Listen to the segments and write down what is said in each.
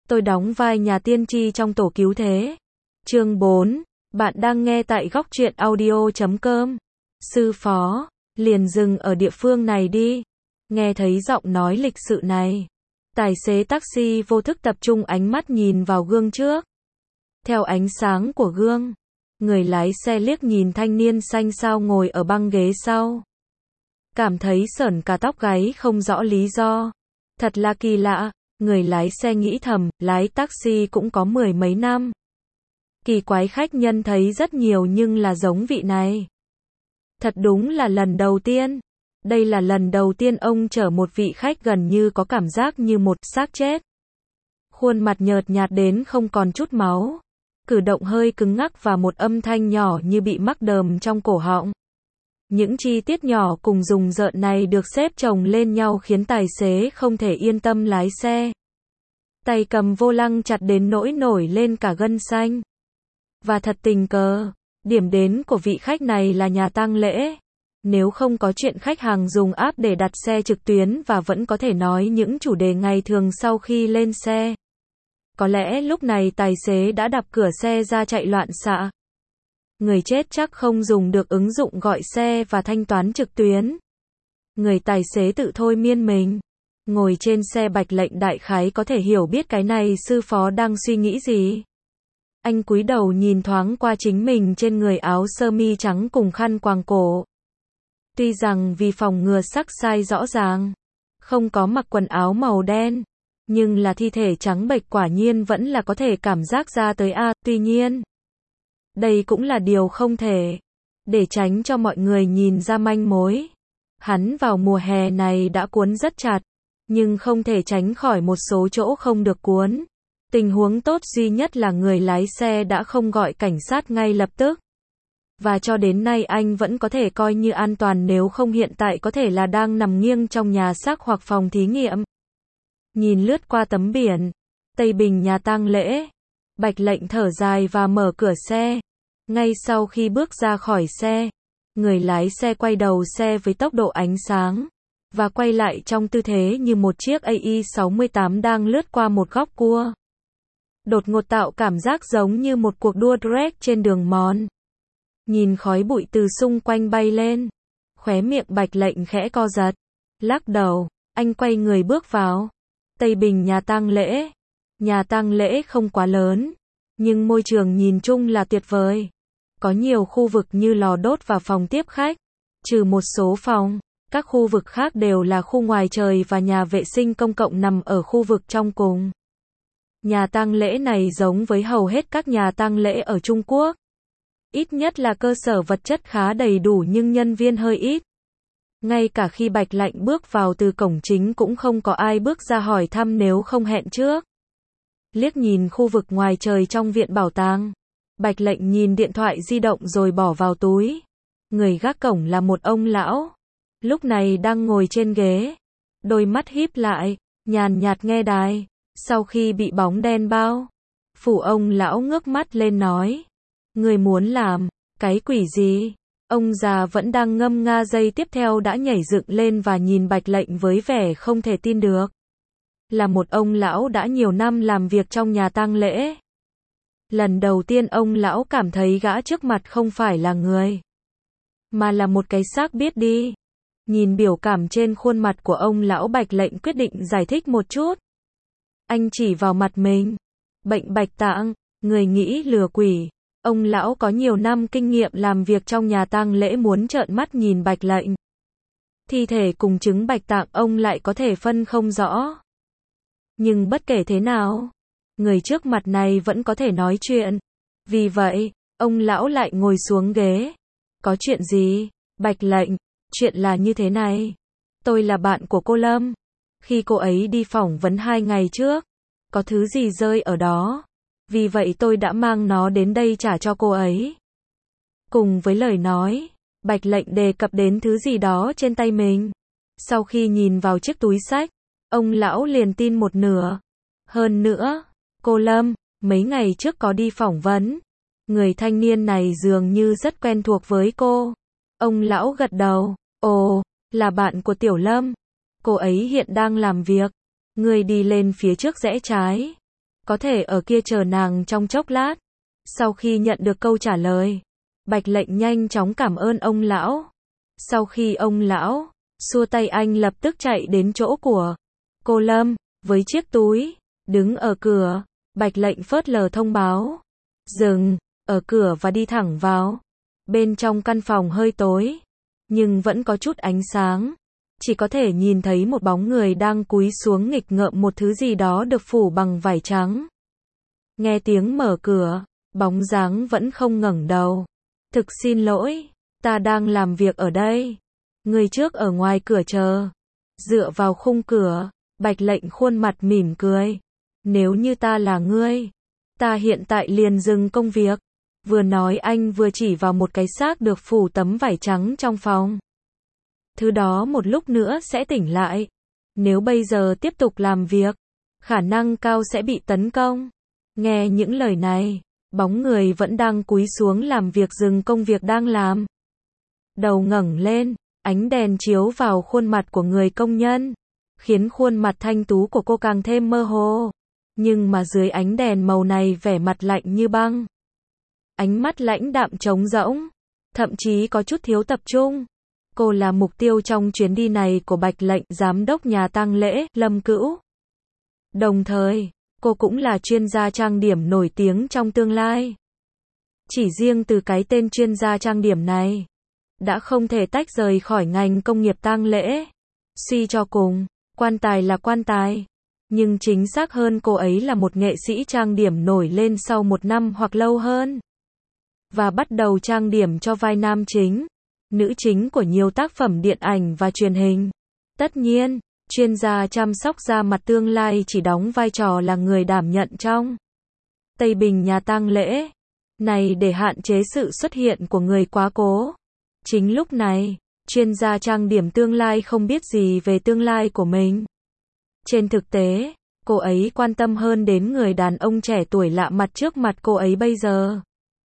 Tôi đóng vai nhà tiên tri trong tổ cứu thế. Chương 4. Bạn đang nghe tại góc truyện audio.com. Sư phó, liền dừng ở địa phương này đi. Nghe thấy giọng nói lịch sự này. Tài xế taxi vô thức tập trung ánh mắt nhìn vào gương trước. Theo ánh sáng của gương, người lái xe liếc nhìn thanh niên xanh xao ngồi ở băng ghế sau. Cảm thấy sởn cả tóc gáy không rõ lý do. Thật là kỳ lạ, người lái xe nghĩ thầm, lái taxi cũng có 10 mấy năm. Kỳ quái khách nhân thấy rất nhiều nhưng là giống vị này. Thật đúng là lần đầu tiên. Đây là lần đầu tiên ông chở một vị khách gần như có cảm giác như một xác chết. Khuôn mặt nhợt nhạt đến không còn chút máu. Cử động hơi cứng ngắc và một âm thanh nhỏ như bị mắc đờm trong cổ họng. Những chi tiết nhỏ cùng rùng rợn này được xếp chồng lên nhau khiến tài xế không thể yên tâm lái xe. Tay cầm vô lăng chặt đến nỗi nổi lên cả gân xanh. Và thật tình cờ, điểm đến của vị khách này là nhà tang lễ. Nếu không có chuyện khách hàng dùng app để đặt xe trực tuyến và vẫn có thể nói những chủ đề ngày thường sau khi lên xe. Có lẽ lúc này tài xế đã đạp cửa xe ra chạy loạn xạ. Người chết chắc không dùng được ứng dụng gọi xe và thanh toán trực tuyến. Người tài xế tự thôi miên mình. Ngồi trên xe Bạch Lệnh đại khái có thể hiểu biết cái này sư phó đang suy nghĩ gì. Anh cúi đầu nhìn thoáng qua chính mình trên người áo sơ mi trắng cùng khăn quàng cổ. Tuy rằng vì phòng ngừa sắc sai rõ ràng, không có mặc quần áo màu đen, nhưng là thi thể trắng bệch quả nhiên vẫn là có thể cảm giác ra tới tuy nhiên, đây cũng là điều không thể. Để tránh cho mọi người nhìn ra manh mối. Hắn vào mùa hè này đã cuốn rất chặt, nhưng không thể tránh khỏi một số chỗ không được cuốn. Tình huống tốt duy nhất là người lái xe đã không gọi cảnh sát ngay lập tức. Và cho đến nay anh vẫn có thể coi như an toàn, nếu không hiện tại có thể là đang nằm nghiêng trong nhà xác hoặc phòng thí nghiệm. Nhìn lướt qua tấm biển, Tây Bình nhà tang lễ, Bạch Lệnh thở dài và mở cửa xe. Ngay sau khi bước ra khỏi xe, người lái xe quay đầu xe với tốc độ ánh sáng, và quay lại trong tư thế như một chiếc AI-68 đang lướt qua một góc cua. Đột ngột tạo cảm giác giống như một cuộc đua drag trên đường mòn. Nhìn khói bụi từ xung quanh bay lên, khóe miệng Bạch Lệnh khẽ co giật. Lắc đầu, anh quay người bước vào. Tây Bình nhà tang lễ. Nhà tang lễ không quá lớn, nhưng môi trường nhìn chung là tuyệt vời. Có nhiều khu vực như lò đốt và phòng tiếp khách. Trừ một số phòng, các khu vực khác đều là khu ngoài trời và nhà vệ sinh công cộng nằm ở khu vực trong cùng. Nhà tang lễ này giống với hầu hết các nhà tang lễ ở Trung Quốc. Ít nhất là cơ sở vật chất khá đầy đủ nhưng nhân viên hơi ít. Ngay cả khi Bạch Lệnh bước vào từ cổng chính cũng không có ai bước ra hỏi thăm nếu không hẹn trước. Liếc nhìn khu vực ngoài trời trong viện bảo tàng, Bạch Lệnh nhìn điện thoại di động rồi bỏ vào túi. Người gác cổng là một ông lão, lúc này đang ngồi trên ghế, đôi mắt híp lại, nhàn nhạt nghe đài. Sau khi bị bóng đen bao phủ, ông lão ngước mắt lên nói: "Người muốn làm cái quỷ gì?" Ông già vẫn đang ngâm nga, giây tiếp theo đã nhảy dựng lên và nhìn Bạch Lệnh với vẻ không thể tin được. Là một ông lão đã nhiều năm làm việc trong nhà tang lễ. Lần đầu tiên ông lão cảm thấy gã trước mặt không phải là người, mà là một cái xác biết đi. Nhìn biểu cảm trên khuôn mặt của ông lão, Bạch Lệnh quyết định giải thích một chút. Anh chỉ vào mặt mình. Bệnh bạch tạng, người nghĩ lừa quỷ. Ông lão có nhiều năm kinh nghiệm làm việc trong nhà tang lễ muốn trợn mắt nhìn Bạch Lệnh. Thi thể cùng chứng bạch tạng ông lại có thể phân không rõ. Nhưng bất kể thế nào, người trước mặt này vẫn có thể nói chuyện. Vì vậy, ông lão lại ngồi xuống ghế. Có chuyện gì? Bạch Lệnh, chuyện là như thế này. Tôi là bạn của cô Lâm. Khi cô ấy đi phỏng vấn 2 ngày trước, có thứ gì rơi ở đó. Vì vậy tôi đã mang nó đến đây trả cho cô ấy. Cùng với lời nói, Bạch Lệnh đề cập đến thứ gì đó trên tay mình. Sau khi nhìn vào chiếc túi xách, ông lão liền tin một nửa. Hơn nữa, cô Lâm, mấy ngày trước có đi phỏng vấn. Người thanh niên này dường như rất quen thuộc với cô. Ông lão gật đầu. Ồ, là bạn của Tiểu Lâm. Cô ấy hiện đang làm việc. Người đi lên phía trước rẽ trái. có thể ở kia chờ nàng trong chốc lát. Sau khi nhận được câu trả lời, Bạch Lệnh nhanh chóng cảm ơn ông lão. Sau khi ông lão xua tay, anh lập tức chạy đến chỗ của cô Lâm, với chiếc túi, đứng ở cửa. Bạch Lệnh phớt lờ thông báo, dừng ở cửa và đi thẳng vào. Bên trong căn phòng hơi tối, nhưng vẫn có chút ánh sáng. Chỉ có thể nhìn thấy một bóng người đang cúi xuống nghịch ngợm một thứ gì đó được phủ bằng vải trắng. Nghe tiếng mở cửa, bóng dáng vẫn không ngẩng đầu. Thực xin lỗi, ta đang làm việc ở đây. Người trước ở ngoài cửa chờ. Dựa vào khung cửa, Bạch Lệnh khuôn mặt mỉm cười. Nếu như ta là ngươi, ta hiện tại liền dừng công việc. Vừa nói anh vừa chỉ vào một cái xác được phủ tấm vải trắng trong phòng. Thứ đó một lúc nữa sẽ tỉnh lại. Nếu bây giờ tiếp tục làm việc, khả năng cao sẽ bị tấn công. Nghe những lời này, bóng người vẫn đang cúi xuống làm việc dừng công việc đang làm. Đầu ngẩng lên, ánh đèn chiếu vào khuôn mặt của người công nhân, khiến khuôn mặt thanh tú của cô càng thêm mơ hồ. Nhưng mà dưới ánh đèn màu này vẻ mặt lạnh như băng. Ánh mắt lãnh đạm trống rỗng, thậm chí có chút thiếu tập trung. Cô là mục tiêu trong chuyến đi này của Bạch Lệnh, giám đốc nhà tang lễ, Lâm Cữu. Đồng thời, cô cũng là chuyên gia trang điểm nổi tiếng trong tương lai. Chỉ riêng từ cái tên chuyên gia trang điểm này, đã không thể tách rời khỏi ngành công nghiệp tang lễ. Suy cho cùng, quan tài là quan tài. Nhưng chính xác hơn, cô ấy là một nghệ sĩ trang điểm nổi lên sau 1 năm hoặc lâu hơn. Và bắt đầu trang điểm cho vai nam chính, nữ chính của nhiều tác phẩm điện ảnh và truyền hình. Tất nhiên, chuyên gia chăm sóc da mặt tương lai chỉ đóng vai trò là người đảm nhận trong Tây Bình nhà tang lễ này để hạn chế sự xuất hiện của người quá cố. Chính lúc này, chuyên gia trang điểm tương lai không biết gì về tương lai của mình. Trên thực tế, cô ấy quan tâm hơn đến người đàn ông trẻ tuổi lạ mặt trước mặt cô ấy bây giờ.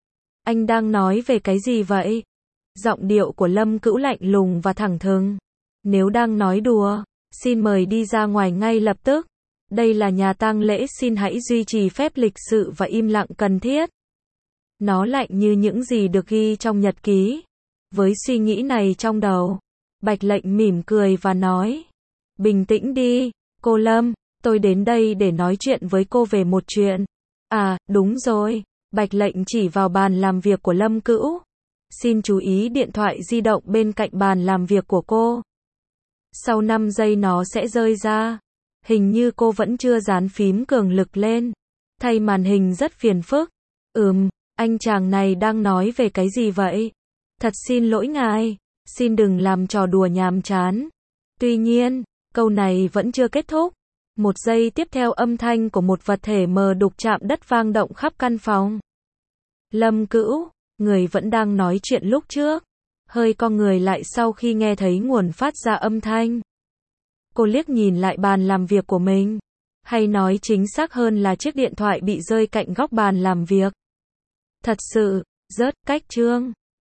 Anh đang nói về cái gì vậy? Giọng điệu của Lâm Cữu lạnh lùng và thẳng thừng. Nếu đang nói đùa, xin mời đi ra ngoài ngay lập tức. Đây là nhà tang lễ, xin hãy duy trì phép lịch sự và im lặng cần thiết. Nó lạnh như những gì được ghi trong nhật ký. Với suy nghĩ này trong đầu, Bạch Lệnh mỉm cười và nói. Bình tĩnh đi, cô Lâm, tôi đến đây để nói chuyện với cô về một chuyện. À, đúng rồi. Bạch Lệnh chỉ vào bàn làm việc của Lâm Cữu. Xin chú ý điện thoại di động bên cạnh bàn làm việc của cô. Sau 5 giây nó sẽ rơi ra. Hình như cô vẫn chưa dán phím cường lực lên. Thay màn hình rất phiền phức. Anh chàng này đang nói về cái gì vậy? Thật xin lỗi ngài. Xin đừng làm trò đùa nhàm chán. Tuy nhiên, câu này vẫn chưa kết thúc. Một giây tiếp theo, âm thanh của một vật thể mờ đục chạm đất vang động khắp căn phòng. Lâm Cữu, người vẫn đang nói chuyện lúc trước, hơi co người lại sau khi nghe thấy nguồn phát ra âm thanh. Cô liếc nhìn lại bàn làm việc của mình, hay nói chính xác hơn là chiếc điện thoại bị rơi cạnh góc bàn làm việc. Thật sự, rất cách trương.